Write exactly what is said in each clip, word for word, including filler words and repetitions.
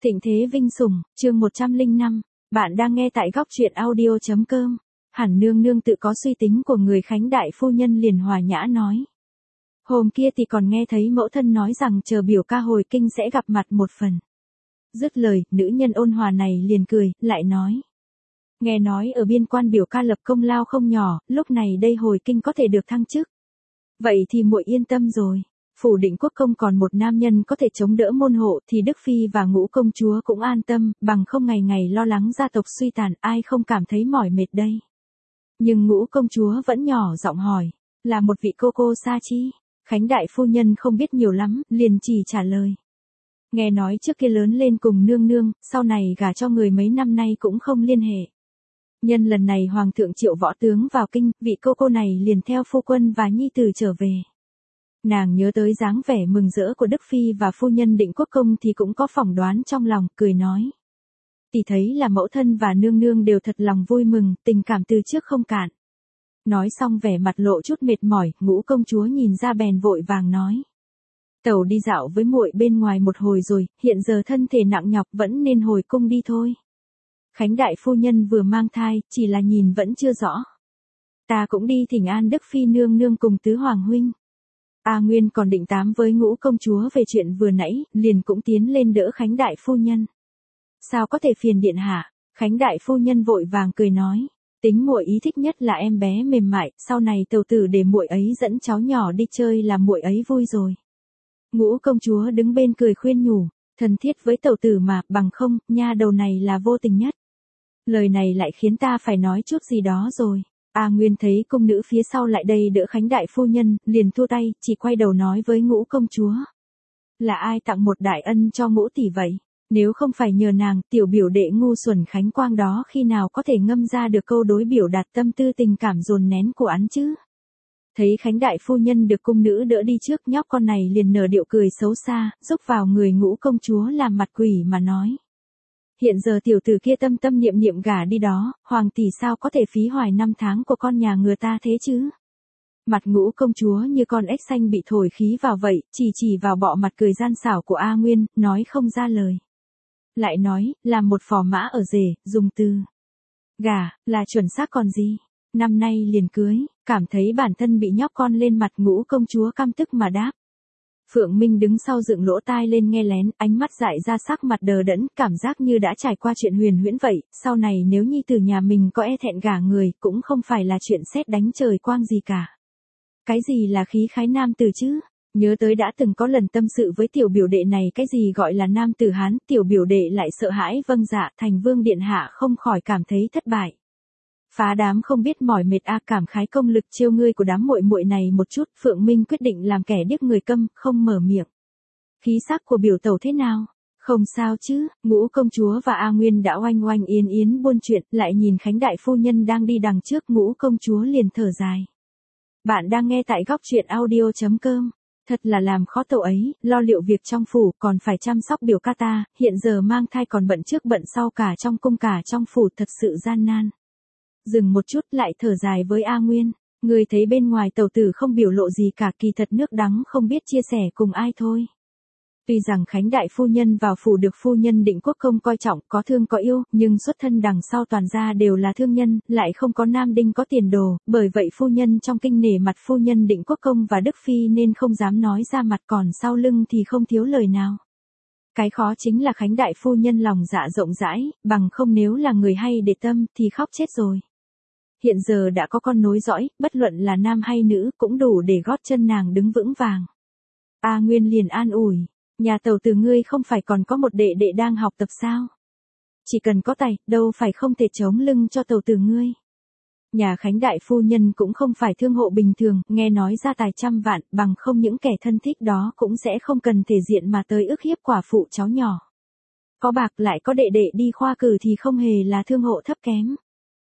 Thịnh thế vinh sủng, chương một trăm lẻ năm, bạn đang nghe tại góc truyện audio.com. Hẳn nương nương tự có suy tính của người Khánh đại phu nhân liền hòa nhã nói. Hôm kia thì còn nghe thấy mẫu thân nói rằng chờ biểu ca hồi kinh sẽ gặp mặt một phần. Dứt lời, nữ nhân ôn hòa này liền cười, lại nói. Nghe nói ở biên quan biểu ca lập công lao không nhỏ, lúc này đây hồi kinh có thể được thăng chức. Vậy thì muội yên tâm rồi. Phủ Định Quốc công còn một nam nhân có thể chống đỡ môn hộ thì Đức Phi và Ngũ công chúa cũng an tâm, bằng không ngày ngày lo lắng gia tộc suy tàn, ai không cảm thấy mỏi mệt đây. Nhưng Ngũ công chúa vẫn nhỏ giọng hỏi, là một vị cô cô xa chi? Khánh đại phu nhân không biết nhiều lắm, liền chỉ trả lời. Nghe nói trước kia lớn lên cùng nương nương, sau này gả cho người mấy năm nay cũng không liên hệ. Nhân lần này Hoàng thượng triệu võ tướng vào kinh, vị cô cô này liền theo phu quân và nhi tử trở về. Nàng nhớ tới dáng vẻ mừng rỡ của Đức Phi và phu nhân Định Quốc công thì cũng có phỏng đoán trong lòng, cười nói. Tỷ thấy là mẫu thân và nương nương đều thật lòng vui mừng, tình cảm từ trước không cạn. Nói xong vẻ mặt lộ chút mệt mỏi, Ngũ công chúa nhìn ra bèn vội vàng nói. Tẩu đi dạo với muội bên ngoài một hồi rồi, hiện giờ thân thể nặng nhọc vẫn nên hồi cung đi thôi. Khánh đại phu nhân vừa mang thai, chỉ là nhìn vẫn chưa rõ. Ta cũng đi thỉnh an Đức Phi nương nương cùng tứ hoàng huynh. A Nguyên còn định tám với Ngũ công chúa về chuyện vừa nãy, liền cũng tiến lên đỡ Khánh đại phu nhân. Sao có thể phiền điện hạ? Khánh đại phu nhân vội vàng cười nói, tính muội ý thích nhất là em bé mềm mại, sau này tẩu tử để muội ấy dẫn cháu nhỏ đi chơi là muội ấy vui rồi. Ngũ công chúa đứng bên cười khuyên nhủ, thân thiết với tẩu tử mà, bằng không, nha đầu này là vô tình nhất. Lời này lại khiến ta phải nói chút gì đó rồi. A Nguyên thấy cung nữ phía sau lại đây đỡ Khánh đại phu nhân, liền thua tay, chỉ quay đầu nói với Ngũ công chúa. Là ai tặng một đại ân cho Ngũ tỷ vậy? Nếu không phải nhờ nàng, tiểu biểu đệ ngu xuẩn Khánh Quang đó khi nào có thể ngâm ra được câu đối biểu đạt tâm tư tình cảm dồn nén của án chứ? Thấy Khánh đại phu nhân được cung nữ đỡ đi trước, nhóc con này liền nở điệu cười xấu xa, rúc vào người Ngũ công chúa làm mặt quỷ mà nói. Hiện giờ tiểu tử kia tâm tâm niệm niệm gả đi đó, hoàng tỷ sao có thể phí hoài năm tháng của con nhà người ta thế chứ? Mặt Ngũ công chúa như con ếch xanh bị thổi khí vào vậy, chỉ chỉ vào bọ mặt cười gian xảo của A Nguyên, nói không ra lời. Lại nói, làm một phò mã ở rể, dùng từ gả, là chuẩn xác còn gì? Năm nay liền cưới, cảm thấy bản thân bị nhóc con lên mặt, Ngũ công chúa căm tức mà đáp. Phượng Minh đứng sau dựng lỗ tai lên nghe lén, ánh mắt dại ra, sắc mặt đờ đẫn, cảm giác như đã trải qua chuyện huyền huyễn vậy, sau này nếu nhi tử nhà mình có e thẹn gả người, cũng không phải là chuyện sét đánh trời quang gì cả. Cái gì là khí khái nam tử chứ? Nhớ tới đã từng có lần tâm sự với tiểu biểu đệ này cái gì gọi là nam tử Hán, tiểu biểu đệ lại sợ hãi vâng dạ, thành vương điện hạ không khỏi cảm thấy thất bại. Phá đám không biết mỏi mệt a, cảm khái công lực chiêu ngươi của đám muội muội này một chút, Phượng Minh quyết định làm kẻ điếc người câm, không mở miệng. Khí sắc của biểu tẩu thế nào? Không sao chứ? Ngũ công chúa và A Nguyên đã oanh oanh yến yến buôn chuyện, lại nhìn Khánh đại phu nhân đang đi đằng trước, Ngũ công chúa liền thở dài. Bạn đang nghe tại góc truyện audio.com. Thật là làm khó tẩu ấy, lo liệu việc trong phủ, còn phải chăm sóc biểu ca ta, hiện giờ mang thai còn bận trước bận sau cả trong cung cả trong phủ, thật sự gian nan. Dừng một chút lại thở dài với A Nguyên, người thấy bên ngoài tẩu tử không biểu lộ gì cả, kỳ thật nước đắng không biết chia sẻ cùng ai thôi. Tuy rằng Khánh đại phu nhân vào phủ được phu nhân Định Quốc công coi trọng, có thương có yêu, nhưng xuất thân đằng sau toàn gia đều là thương nhân, lại không có nam đinh có tiền đồ, bởi vậy phu nhân trong kinh nể mặt phu nhân Định Quốc công và Đức Phi nên không dám nói ra mặt, còn sau lưng thì không thiếu lời nào. Cái khó chính là Khánh đại phu nhân lòng dạ rộng rãi, bằng không nếu là người hay để tâm thì khóc chết rồi. Hiện giờ đã có con nối dõi, bất luận là nam hay nữ cũng đủ để gót chân nàng đứng vững vàng. A Nguyên liền an ủi, nhà tẩu tử ngươi không phải còn có một đệ đệ đang học tập sao? Chỉ cần có tài, đâu phải không thể chống lưng cho tẩu tử ngươi. Nhà Khánh đại phu nhân cũng không phải thương hộ bình thường, nghe nói ra tài trăm vạn, bằng không những kẻ thân thích đó cũng sẽ không cần thể diện mà tới ức hiếp quả phụ cháu nhỏ. Có bạc lại có đệ đệ đi khoa cử thì không hề là thương hộ thấp kém.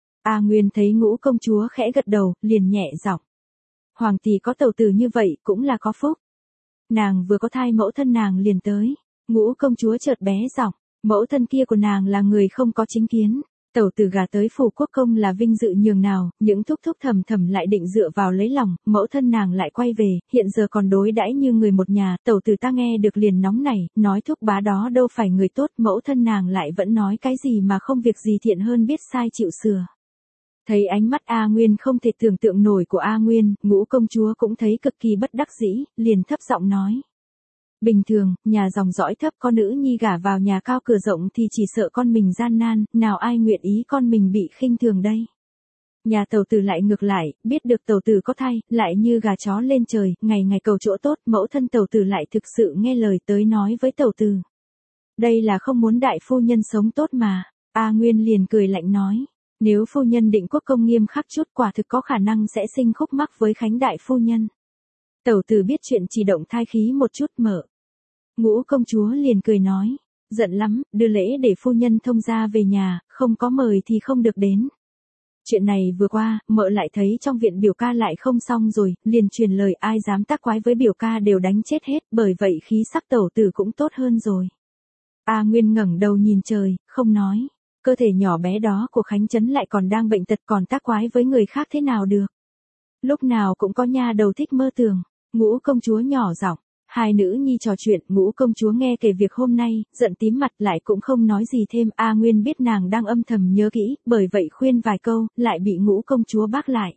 A Nguyên thấy Ngũ công chúa khẽ gật đầu, liền nhẹ giọng. Hoàng tỷ có tẩu tử như vậy cũng là có phúc. Nàng vừa có thai mẫu thân nàng liền tới. Ngũ công chúa chợt bé giọng, mẫu thân kia của nàng là người không có chính kiến. Tẩu tử gả tới phủ quốc công là vinh dự nhường nào, những thúc thúc thầm thầm lại định dựa vào lấy lòng, mẫu thân nàng lại quay về, hiện giờ còn đối đãi như người một nhà, tẩu tử ta nghe được liền nóng nảy, nói thúc bá đó đâu phải người tốt, mẫu thân nàng lại vẫn nói cái gì mà không việc gì thiện hơn biết sai chịu sửa. Thấy ánh mắt A Nguyên không thể tưởng tượng nổi của A Nguyên, Ngũ công chúa cũng thấy cực kỳ bất đắc dĩ, liền thấp giọng nói. Bình thường, nhà dòng dõi thấp con nữ nhi gả vào nhà cao cửa rộng thì chỉ sợ con mình gian nan, nào ai nguyện ý con mình bị khinh thường đây. Nhà tẩu tử lại ngược lại, biết được tẩu tử có thai, lại như gà chó lên trời, ngày ngày cầu chỗ tốt, mẫu thân tẩu tử lại thực sự nghe lời tới nói với tẩu tử. Đây là không muốn đại phu nhân sống tốt mà, A Nguyên liền cười lạnh nói. Nếu phu nhân định quốc công nghiêm khắc chút quả thực có khả năng sẽ sinh khúc mắc với Khánh đại phu nhân. Tẩu tử biết chuyện chỉ động thai khí một chút mở. Ngũ công chúa liền cười nói, giận lắm, đưa lễ để phu nhân thông gia về nhà, không có mời thì không được đến. Chuyện này vừa qua, mợ lại thấy trong viện biểu ca lại không xong rồi, liền truyền lời ai dám tác quái với biểu ca đều đánh chết hết, bởi vậy khí sắc tẩu tử cũng tốt hơn rồi. A Nguyên ngẩng đầu nhìn trời, không nói. Cơ thể nhỏ bé đó của Khánh Trấn lại còn đang bệnh tật còn tác quái với người khác thế nào được. Lúc nào cũng có nha đầu thích mơ tưởng. Ngũ công chúa nhỏ giọng, hai nữ nhi trò chuyện, Ngũ công chúa nghe kể việc hôm nay, giận tím mặt lại cũng không nói gì thêm. A Nguyên biết nàng đang âm thầm nhớ kỹ, bởi vậy khuyên vài câu, lại bị Ngũ công chúa bác lại.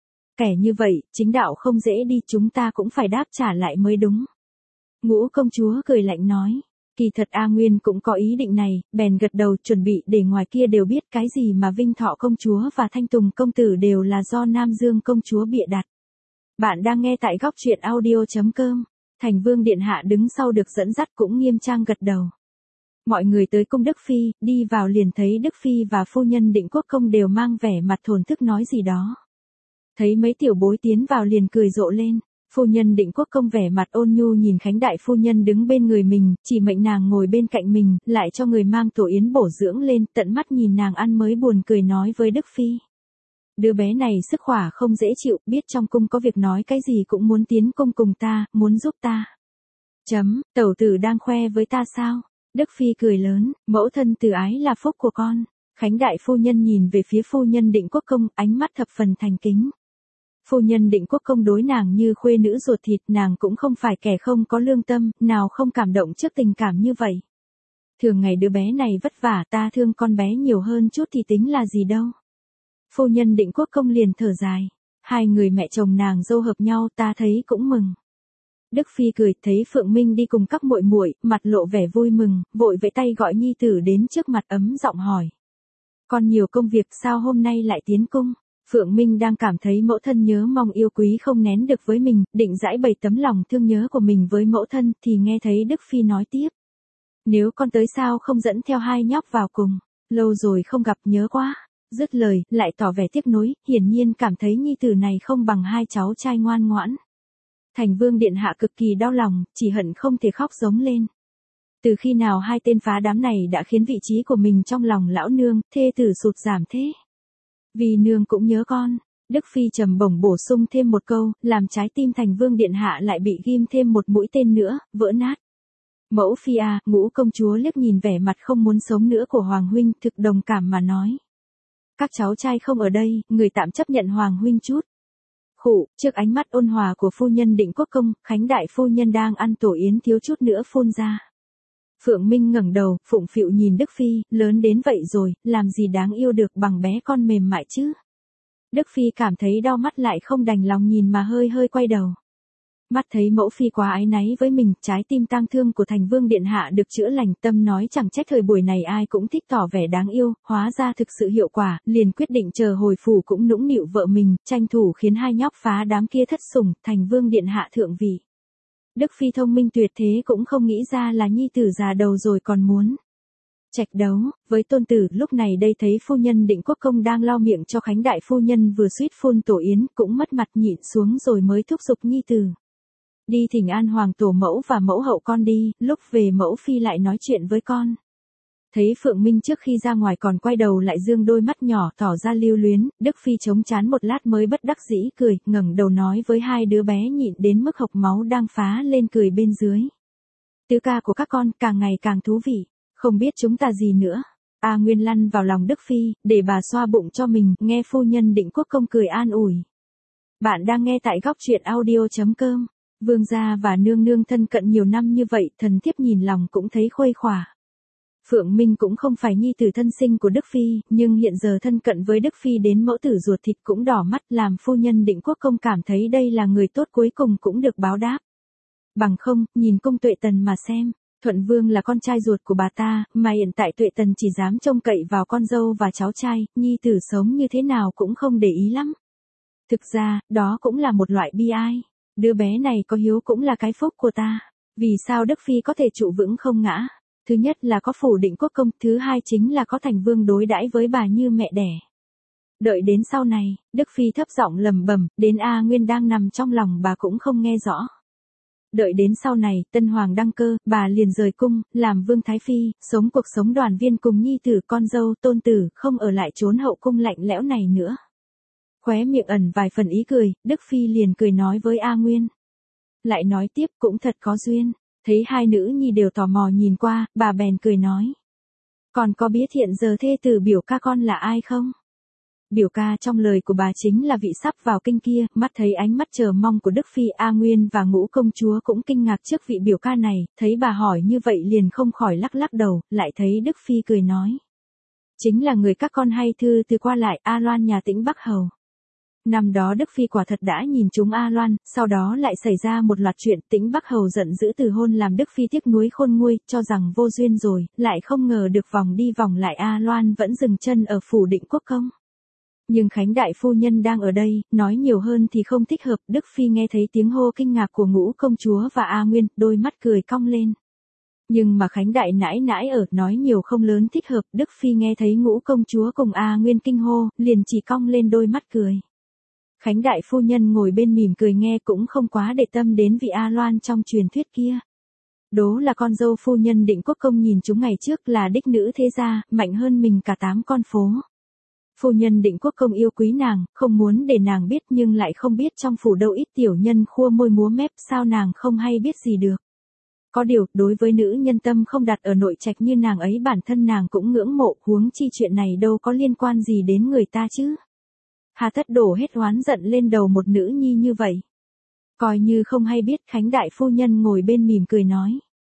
Kẻ như vậy, chính đạo không dễ đi, chúng ta cũng phải đáp trả lại mới đúng. Ngũ công chúa cười lạnh nói. Kỳ thật A Nguyên cũng có ý định này, bèn gật đầu chuẩn bị để ngoài kia đều biết cái gì mà Vinh Thọ công chúa và Thanh Tùng công tử đều là do Nam Dương công chúa bịa đặt. Bạn đang nghe tại góc truyện audio.com. Thành Vương điện hạ đứng sau được dẫn dắt cũng nghiêm trang gật đầu. Mọi người tới cung Đức Phi, đi vào liền thấy Đức Phi và phu nhân Định Quốc công đều mang vẻ mặt thổn thức nói gì đó. Thấy mấy tiểu bối tiến vào liền cười rộ lên. Phu nhân Định Quốc công vẻ mặt ôn nhu nhìn Khánh đại phu nhân đứng bên người mình, chỉ mệnh nàng ngồi bên cạnh mình, lại cho người mang tổ yến bổ dưỡng lên, tận mắt nhìn nàng ăn mới buồn cười nói với Đức Phi. Đứa bé này sức khỏe không dễ chịu, biết trong cung có việc nói cái gì cũng muốn tiến cung cùng ta, muốn giúp ta. Chấm, tẩu tử đang khoe với ta sao? Đức Phi cười lớn, mẫu thân từ ái là phúc của con. Khánh đại phu nhân nhìn về phía phu nhân Định Quốc công, ánh mắt thập phần thành kính. Phu nhân Định Quốc công đối nàng như khuê nữ ruột thịt, nàng cũng không phải kẻ không có lương tâm, nào không cảm động trước tình cảm như vậy. Thường ngày đứa bé này vất vả, ta thương con bé nhiều hơn chút thì tính là gì đâu. Phu nhân Định Quốc công liền thở dài, hai người mẹ chồng nàng dâu hợp nhau ta thấy cũng mừng. Đức Phi cười, thấy Phượng Minh đi cùng các muội muội, mặt lộ vẻ vui mừng, vội vẫy tay gọi nhi tử đến trước mặt ấm giọng hỏi. Con nhiều công việc sao hôm nay lại tiến cung? Phượng Minh đang cảm thấy mẫu thân nhớ mong yêu quý không nén được với mình, định giải bày tấm lòng thương nhớ của mình với mẫu thân, thì nghe thấy Đức Phi nói tiếp. Nếu con tới sao không dẫn theo hai nhóc vào cùng, lâu rồi không gặp nhớ quá. Dứt lời, lại tỏ vẻ tiếc nuối, hiển nhiên cảm thấy nhi tử này không bằng hai cháu trai ngoan ngoãn. Thành Vương điện hạ cực kỳ đau lòng, chỉ hận không thể khóc giống lên. Từ khi nào hai tên phá đám này đã khiến vị trí của mình trong lòng lão nương, thê tử sụt giảm thế? Vì nương cũng nhớ con. Đức Phi trầm bổng bổ sung thêm một câu, làm trái tim Thành Vương điện hạ lại bị ghim thêm một mũi tên nữa, vỡ nát. Mẫu Phi à, Ngũ công chúa liếc nhìn vẻ mặt không muốn sống nữa của Hoàng huynh, thực đồng cảm mà nói. Các cháu trai không ở đây, người tạm chấp nhận Hoàng huynh chút. Khụ, trước ánh mắt ôn hòa của phu nhân Định Quốc công, Khánh đại phu nhân đang ăn tổ yến thiếu chút nữa phun ra. Phượng Minh ngẩng đầu, phụng phịu nhìn Đức Phi, lớn đến vậy rồi, làm gì đáng yêu được bằng bé con mềm mại chứ. Đức Phi cảm thấy đau mắt lại không đành lòng nhìn mà hơi hơi quay đầu. Mắt thấy mẫu phi quá ái náy với mình, trái tim tang thương của Thành Vương điện hạ được chữa lành, tâm nói chẳng trách thời buổi này ai cũng thích tỏ vẻ đáng yêu, hóa ra thực sự hiệu quả, liền quyết định chờ hồi phủ cũng nũng nịu vợ mình, tranh thủ khiến hai nhóc phá đám kia thất sủng, Thành Vương điện hạ thượng vị. Đức Phi thông minh tuyệt thế cũng không nghĩ ra là nhi tử già đầu rồi còn muốn trạch đấu với tôn tử. Lúc này đây thấy phu nhân Định Quốc công đang lau miệng cho Khánh đại phu nhân vừa suýt phun tổ yến, cũng mất mặt nhịn xuống rồi mới thúc giục nhi tử. Đi thỉnh an hoàng tổ mẫu và mẫu hậu con đi, lúc về mẫu phi lại nói chuyện với con. Thấy Phượng Minh trước khi ra ngoài còn quay đầu lại dương đôi mắt nhỏ tỏ ra lưu luyến, Đức Phi chống chán một lát mới bất đắc dĩ cười, ngẩng đầu nói với hai đứa bé nhịn đến mức hộc máu đang phá lên cười bên dưới. Tứ ca của các con càng ngày càng thú vị, không biết chúng ta gì nữa. A Nguyên lăn vào lòng Đức Phi, để bà xoa bụng cho mình, nghe phu nhân Định Quốc công cười an ủi. Bạn đang nghe tại góc truyện audio.com. Vương gia và nương nương thân cận nhiều năm như vậy, thần thiếp nhìn lòng cũng thấy khuây khỏa. Phượng Minh cũng không phải nhi tử thân sinh của Đức Phi, nhưng hiện giờ thân cận với Đức Phi đến mẫu tử ruột thịt cũng đỏ mắt, làm phu nhân Định Quốc công cảm thấy đây là người tốt cuối cùng cũng được báo đáp. Bằng không, nhìn cung Tuệ Tần mà xem. Thuận Vương là con trai ruột của bà ta, mà hiện tại Tuệ Tần chỉ dám trông cậy vào con dâu và cháu trai, nhi tử sống như thế nào cũng không để ý lắm. Thực ra, đó cũng là một loại bi ai. Đứa bé này có hiếu cũng là cái phúc của ta. Vì sao Đức Phi có thể trụ vững không ngã? Thứ nhất là có phủ Định Quốc công, thứ hai chính là có Thành Vương đối đãi với bà như mẹ đẻ. Đợi đến sau này, Đức Phi thấp giọng lầm bầm, đến A Nguyên đang nằm trong lòng bà cũng không nghe rõ. Đợi đến sau này, Tân Hoàng đăng cơ, bà liền rời cung, làm Vương Thái Phi, sống cuộc sống đoàn viên cùng nhi tử con dâu tôn tử, không ở lại trốn hậu cung lạnh lẽo này nữa. Khóe miệng ẩn vài phần ý cười, Đức Phi liền cười nói với A Nguyên. Lại nói tiếp cũng thật có duyên, thấy hai nữ nhi đều tò mò nhìn qua, bà bèn cười nói. Còn có biết hiện giờ thê tử biểu ca con là ai không? Biểu ca trong lời của bà chính là vị sắp vào kinh kia, mắt thấy ánh mắt chờ mong của Đức Phi. A Nguyên và Ngũ công chúa cũng kinh ngạc trước vị biểu ca này, thấy bà hỏi như vậy liền không khỏi lắc lắc đầu, lại thấy Đức Phi cười nói. Chính là người các con hay thư từ qua lại, A Loan nhà Tĩnh Bắc Hầu. Năm đó Đức Phi quả thật đã nhìn trúng A Loan, sau đó lại xảy ra một loạt chuyện, Tĩnh Bắc Hầu giận dữ từ hôn làm Đức Phi tiếc nuối khôn nguôi, cho rằng vô duyên rồi, lại không ngờ được vòng đi vòng lại A Loan vẫn dừng chân ở phủ Định Quốc công. Nhưng Khánh đại phu nhân đang ở đây, nói nhiều hơn thì không thích hợp, Đức Phi nghe thấy tiếng hô kinh ngạc của Ngũ công chúa và A Nguyên, đôi mắt cười cong lên. Nhưng mà Khánh đại nãi nãi ở, nói nhiều không lớn thích hợp, Đức Phi nghe thấy Ngũ công chúa cùng A Nguyên kinh hô, liền chỉ cong lên đôi mắt cười. Khánh đại phu nhân ngồi bên mỉm cười nghe cũng không quá để tâm đến vị A Loan trong truyền thuyết kia. Đố là con dâu phu nhân Định Quốc công nhìn chúng ngày trước là đích nữ thế gia, mạnh hơn mình cả tám con phố. Phu nhân Định Quốc công yêu quý nàng, không muốn để nàng biết nhưng lại không biết trong phủ đâu ít tiểu nhân khua môi múa mép, sao nàng không hay biết gì được. Có điều, đối với nữ nhân tâm không đặt ở nội trạch như nàng ấy bản thân nàng cũng ngưỡng mộ, huống chi chuyện này đâu có liên quan gì đến người ta chứ. Hà tất đổ hết oán giận lên đầu một nữ nhi như vậy. Coi như không hay biết, Khánh đại phu nhân ngồi bên mỉm cười nói.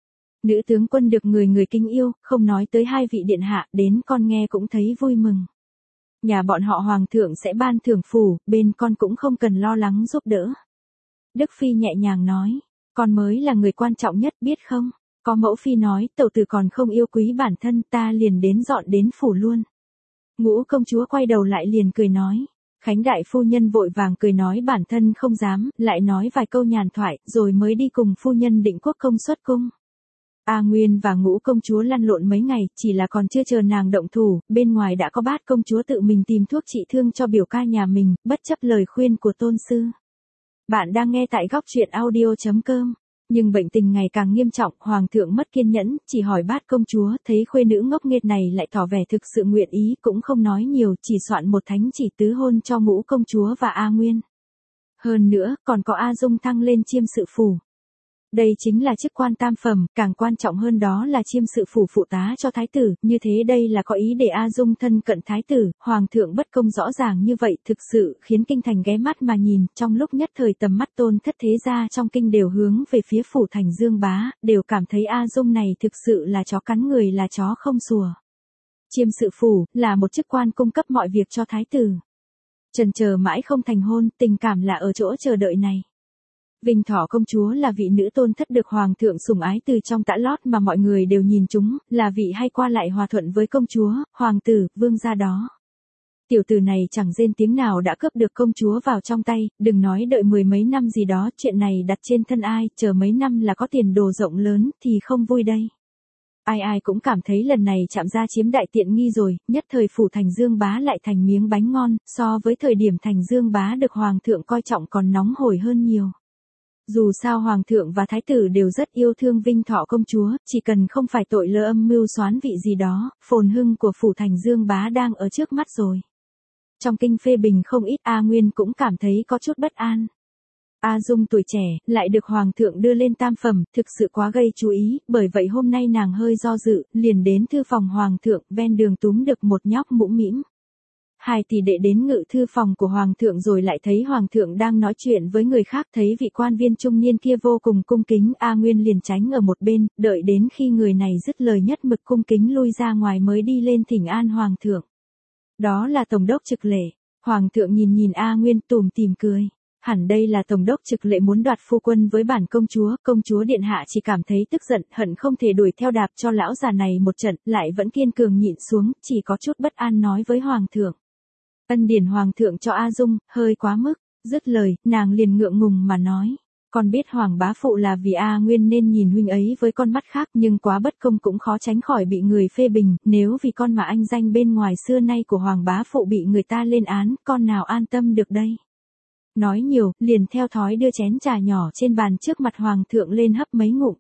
Nữ tướng quân được người người kính yêu, không nói tới hai vị điện hạ, đến con nghe cũng thấy vui mừng. Nhà bọn họ hoàng thượng sẽ ban thưởng phủ, bên con cũng không cần lo lắng giúp đỡ. Đức Phi nhẹ nhàng nói, con mới là người quan trọng nhất biết không? Có mẫu phi nói, tẩu tử còn không yêu quý bản thân, ta liền đến dọn đến phủ luôn. Ngũ công chúa quay đầu lại liền cười nói. Khánh đại phu nhân vội vàng cười nói bản thân không dám, lại nói vài câu nhàn thoại, rồi mới đi cùng phu nhân Định Quốc công xuất cung. A Nguyên và Ngũ công chúa lăn lộn mấy ngày, chỉ là còn chưa chờ nàng động thủ, bên ngoài đã có Bát công chúa tự mình tìm thuốc trị thương cho biểu ca nhà mình, bất chấp lời khuyên của tôn sư. Bạn đang nghe tại góc truyện audio.com. Nhưng bệnh tình ngày càng nghiêm trọng, hoàng thượng mất kiên nhẫn, chỉ hỏi Bát công chúa, thấy khuê nữ ngốc nghếch này lại tỏ vẻ thực sự nguyện ý, cũng không nói nhiều, chỉ soạn một thánh chỉ tứ hôn cho Ngũ công chúa và A Nguyên. Hơn nữa, còn có A Dung thăng lên chiêm sự phủ. Đây chính là chức quan tam phẩm, càng quan trọng hơn đó là chiêm sự phủ phụ tá cho thái tử, như thế đây là có ý để A Dung thân cận thái tử, hoàng thượng bất công rõ ràng như vậy thực sự khiến kinh thành ghé mắt mà nhìn, trong lúc nhất thời tầm mắt tôn thất thế gia trong kinh đều hướng về phía phủ thành Dương Bá, đều cảm thấy A Dung này thực sự là chó cắn người là chó không sủa. Chiêm sự phủ, là một chức quan cung cấp mọi việc cho thái tử. Chần chờ mãi không thành hôn, tình cảm là ở chỗ chờ đợi này. Vinh Thọ công chúa là vị nữ tôn thất được hoàng thượng sủng ái từ trong tã lót mà mọi người đều nhìn chúng, là vị hay qua lại hòa thuận với công chúa, hoàng tử, vương gia đó. Tiểu tử này chẳng rên tiếng nào đã cướp được công chúa vào trong tay, đừng nói đợi mười mấy năm gì đó, chuyện này đặt trên thân ai, chờ mấy năm là có tiền đồ rộng lớn thì không vui đây. Ai ai cũng cảm thấy lần này chạm ra chiếm đại tiện nghi rồi, nhất thời phủ thành Dương Bá lại thành miếng bánh ngon, so với thời điểm thành Dương Bá được hoàng thượng coi trọng còn nóng hổi hơn nhiều. Dù sao hoàng thượng và thái tử đều rất yêu thương Vinh Thọ công chúa, chỉ cần không phải tội lỡ âm mưu xoán vị gì đó, phồn hưng của phủ thành Dương Bá đang ở trước mắt rồi. Trong kinh phê bình không ít, A Nguyên cũng cảm thấy có chút bất an. A Dung tuổi trẻ, lại được Hoàng thượng đưa lên tam phẩm, thực sự quá gây chú ý, bởi vậy hôm nay nàng hơi do dự, liền đến thư phòng Hoàng thượng, ven đường túm được một nhóc mũm mĩm. Hai tỷ đệ đến ngự thư phòng của Hoàng thượng rồi lại thấy Hoàng thượng đang nói chuyện với người khác, thấy vị quan viên trung niên kia vô cùng cung kính, A Nguyên liền tránh ở một bên, đợi đến khi người này dứt lời nhất mực cung kính lui ra ngoài mới đi lên thỉnh an Hoàng thượng. Đó là Tổng đốc Trực Lệ. Hoàng thượng nhìn nhìn A Nguyên tủm tỉm cười. Hẳn đây là Tổng đốc Trực Lệ muốn đoạt phu quân với bản công chúa, công chúa điện hạ chỉ cảm thấy tức giận, hận không thể đuổi theo đạp cho lão già này một trận, lại vẫn kiên cường nhịn xuống, chỉ có chút bất an nói với Hoàng thượng. Ân điển Hoàng thượng cho A Dung, hơi quá mức, dứt lời, nàng liền ngượng ngùng mà nói. Con biết Hoàng bá phụ là vì A Nguyên nên nhìn huynh ấy với con mắt khác, nhưng quá bất công cũng khó tránh khỏi bị người phê bình, nếu vì con mà anh danh bên ngoài xưa nay của Hoàng bá phụ bị người ta lên án, con nào an tâm được đây. Nói nhiều, liền theo thói đưa chén trà nhỏ trên bàn trước mặt Hoàng thượng lên hấp mấy ngụm.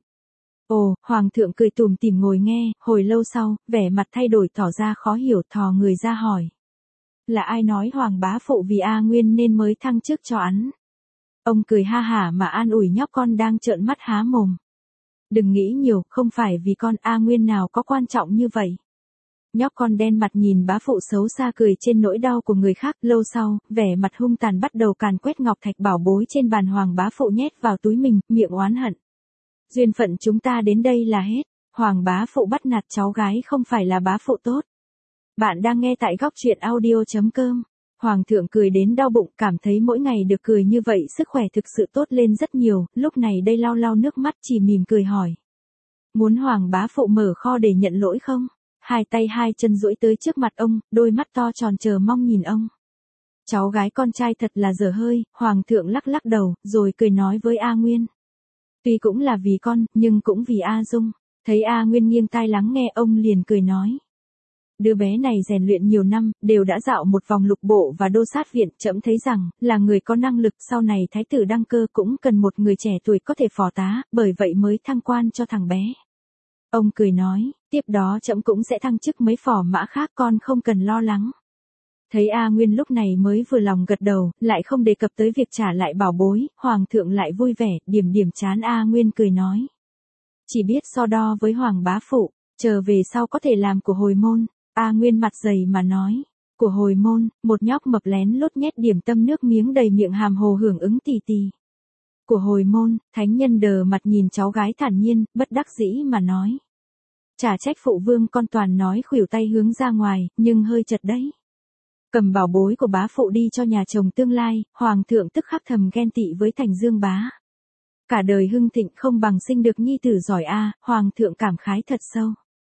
Ồ, Hoàng thượng cười tủm tỉm ngồi nghe, hồi lâu sau, vẻ mặt thay đổi tỏ ra khó hiểu, thò người ra hỏi. Là ai nói Hoàng bá phụ vì A Nguyên nên mới thăng chức cho hắn? Ông cười ha hả mà an ủi nhóc con đang trợn mắt há mồm. Đừng nghĩ nhiều, không phải vì con A Nguyên nào có quan trọng như vậy. Nhóc con đen mặt nhìn bá phụ xấu xa cười trên nỗi đau của người khác, lâu sau, vẻ mặt hung tàn bắt đầu càn quét ngọc thạch bảo bối trên bàn Hoàng bá phụ nhét vào túi mình, miệng oán hận. Duyên phận chúng ta đến đây là hết, Hoàng bá phụ bắt nạt cháu gái không phải là bá phụ tốt. Bạn đang nghe tại góc truyện audio chấm com. Hoàng thượng cười đến đau bụng, cảm thấy mỗi ngày được cười như vậy sức khỏe thực sự tốt lên rất nhiều, lúc này đây lau lau nước mắt chỉ mỉm cười hỏi. Muốn Hoàng bá phụ mở kho để nhận lỗi không? Hai tay hai chân duỗi tới trước mặt ông, đôi mắt to tròn chờ mong nhìn ông. Cháu gái con trai thật là dở hơi, Hoàng thượng lắc lắc đầu, rồi cười nói với A Nguyên. Tuy cũng là vì con, nhưng cũng vì A Dung. Thấy A Nguyên nghiêng tai lắng nghe ông liền cười nói. Đứa bé này rèn luyện nhiều năm, đều đã dạo một vòng lục bộ và đô sát viện, trẫm thấy rằng, là người có năng lực, sau này thái tử đăng cơ cũng cần một người trẻ tuổi có thể phò tá, bởi vậy mới thăng quan cho thằng bé. Ông cười nói, tiếp đó trẫm cũng sẽ thăng chức mấy phò mã khác, con không cần lo lắng. Thấy A Nguyên lúc này mới vừa lòng gật đầu, lại không đề cập tới việc trả lại bảo bối, Hoàng thượng lại vui vẻ, điểm điểm chán A Nguyên cười nói. Chỉ biết so đo với Hoàng bá phụ, chờ về sau có thể làm của hồi môn. A Nguyên mặt dày mà nói, của hồi môn, một nhóc mập lén lút nhét điểm tâm nước miếng đầy miệng hàm hồ hưởng ứng tì tì. Của hồi môn, thánh nhân đờ mặt nhìn cháu gái thản nhiên, bất đắc dĩ mà nói. Chả trách phụ vương con toàn nói khuỷu tay hướng ra ngoài, nhưng hơi chật đấy. Cầm bảo bối của bá phụ đi cho nhà chồng tương lai, Hoàng thượng tức khắc thầm ghen tị với Thành Dương bá. Cả đời hưng thịnh không bằng sinh được nhi tử giỏi a, Hoàng thượng cảm khái thật sâu.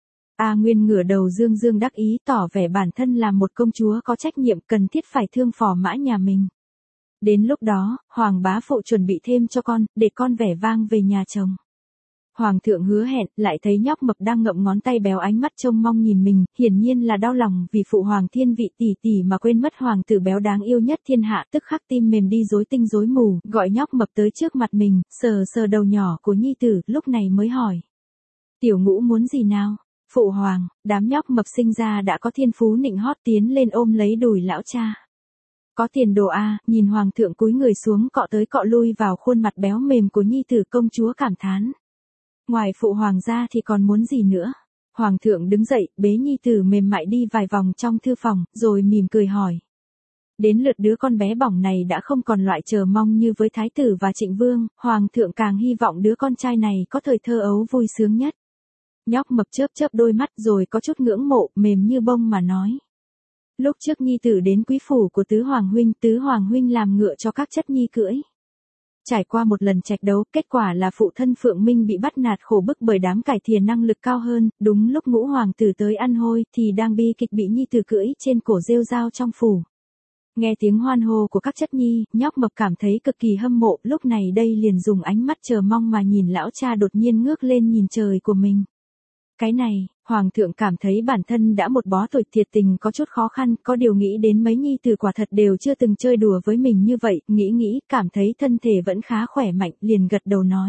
A Nguyên ngửa đầu dương dương đắc ý tỏ vẻ bản thân là một công chúa có trách nhiệm cần thiết phải thương phò mã nhà mình. Đến lúc đó, Hoàng bá phụ chuẩn bị thêm cho con, để con vẻ vang về nhà chồng. Hoàng thượng hứa hẹn, lại thấy nhóc mập đang ngậm ngón tay béo ánh mắt trông mong nhìn mình, hiển nhiên là đau lòng vì phụ hoàng thiên vị tỷ tỷ mà quên mất hoàng tử béo đáng yêu nhất thiên hạ, tức khắc tim mềm đi rối tinh rối mù, gọi nhóc mập tới trước mặt mình, sờ sờ đầu nhỏ của nhi tử, lúc này mới hỏi. Tiểu ngũ muốn gì nào? Phụ hoàng, đám nhóc mập sinh ra đã có thiên phú nịnh hót tiến lên ôm lấy đùi lão cha. Có tiền đồ a, nhìn hoàng thượng cúi người xuống cọ tới cọ lui vào khuôn mặt béo mềm của nhi tử, công chúa cảm thán. Ngoài phụ hoàng ra thì còn muốn gì nữa? Hoàng thượng đứng dậy, bế nhi tử mềm mại đi vài vòng trong thư phòng, rồi mỉm cười hỏi. Đến lượt đứa con bé bỏng này đã không còn loại chờ mong như với thái tử và trịnh vương, hoàng thượng càng hy vọng đứa con trai này có thời thơ ấu vui sướng nhất. Nhóc mập chớp chớp đôi mắt rồi có chút ngưỡng mộ, mềm như bông mà nói. Lúc trước nhi tử đến quý phủ của tứ hoàng huynh, tứ hoàng huynh làm ngựa cho các chất nhi cưỡi. Trải qua một lần trạch đấu, kết quả là phụ thân Phượng Minh bị bắt nạt khổ bức bởi đám cải thiền năng lực cao hơn, đúng lúc ngũ hoàng tử tới ăn hôi thì đang bi kịch bị nhi tử cưỡi trên cổ rêu dao trong phủ. Nghe tiếng hoan hô của các chất nhi, nhóc mập cảm thấy cực kỳ hâm mộ, lúc này đây liền dùng ánh mắt chờ mong mà nhìn lão cha đột nhiên ngước lên nhìn trời của mình. Cái này, hoàng thượng cảm thấy bản thân đã một bó tuổi thiệt tình có chút khó khăn, có điều nghĩ đến mấy nhi tử quả thật đều chưa từng chơi đùa với mình như vậy, nghĩ nghĩ, cảm thấy thân thể vẫn khá khỏe mạnh, liền gật đầu nói.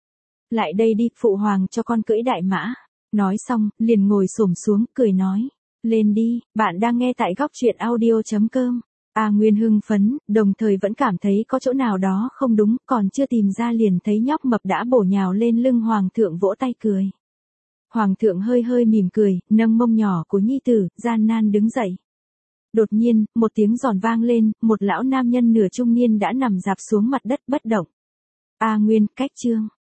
Lại đây đi, phụ hoàng cho con cưỡi đại mã. Nói xong, liền ngồi xổm xuống, cười nói. Lên đi, bạn đang nghe tại góc truyện audio chấm com. A Nguyên hưng phấn, đồng thời vẫn cảm thấy có chỗ nào đó không đúng, còn chưa tìm ra liền thấy nhóc mập đã bổ nhào lên lưng hoàng thượng vỗ tay cười. Hoàng thượng hơi hơi mỉm cười, nâng mông nhỏ của nhi tử, gian nan đứng dậy. Đột nhiên, một tiếng giòn vang lên, một lão nam nhân nửa trung niên đã nằm rạp xuống mặt đất bất động. A Nguyên, cách chương.